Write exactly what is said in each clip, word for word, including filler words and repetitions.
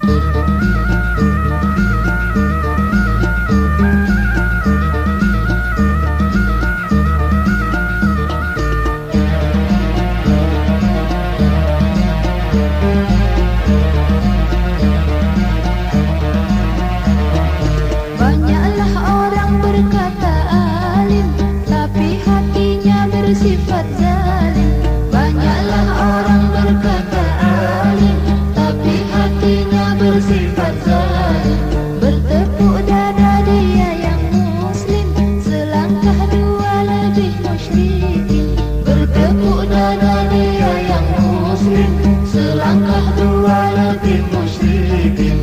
Banyaklah orang berkata alim, tapi hatinya bersifat zalim. Banyaklah orang berkata alim, tapi hatinya bersifat zalim. Bertepuk dada dia yang muslim, selangkah dua lebih musyrikin. Bertepuk dada dia yang muslim, selangkah dua lebih musyrikin.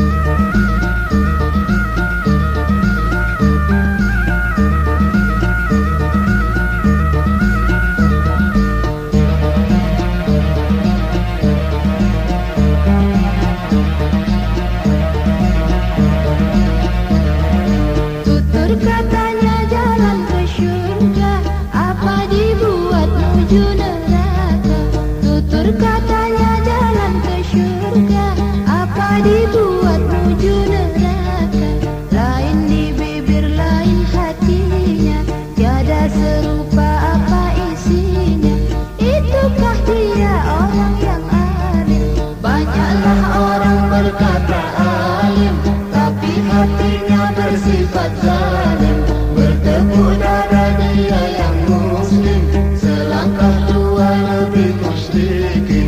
Katanya jalan ke syurga, apa dibuat menuju neraka? Tutur katanya jalan ke syurga, apa dibuat menuju neraka? Lain di bibir, lain hatinya, tiada serupa apa isinya. Itukah dia orang yang alim? Banyaklah orang berkata alim, tapi hatinya bersifat zalim. Bertepuk dada dia yang muslim, selangkah dua lebih musyrikin.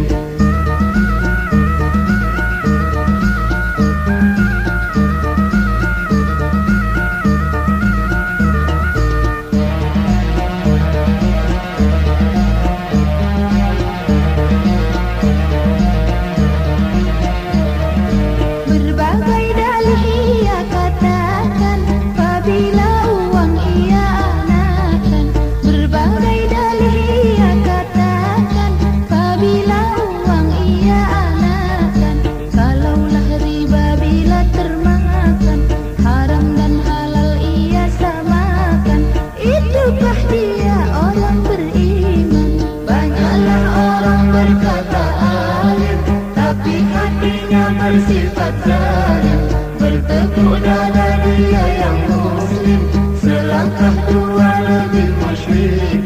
Berbagai dalih ia katakan, apabila uang ia anakan. Berbagai dalih ia katakan, apabila uang ia anakan. Kalaulah riba bila termakan, haram dan halal ia samakan. Itukah dia orang beriman? Banyaklah orang berkata alim, tapi hatinya bersifat zalim. Bertepuk dada dia yang muslim, selangkah dua lebih musyrik.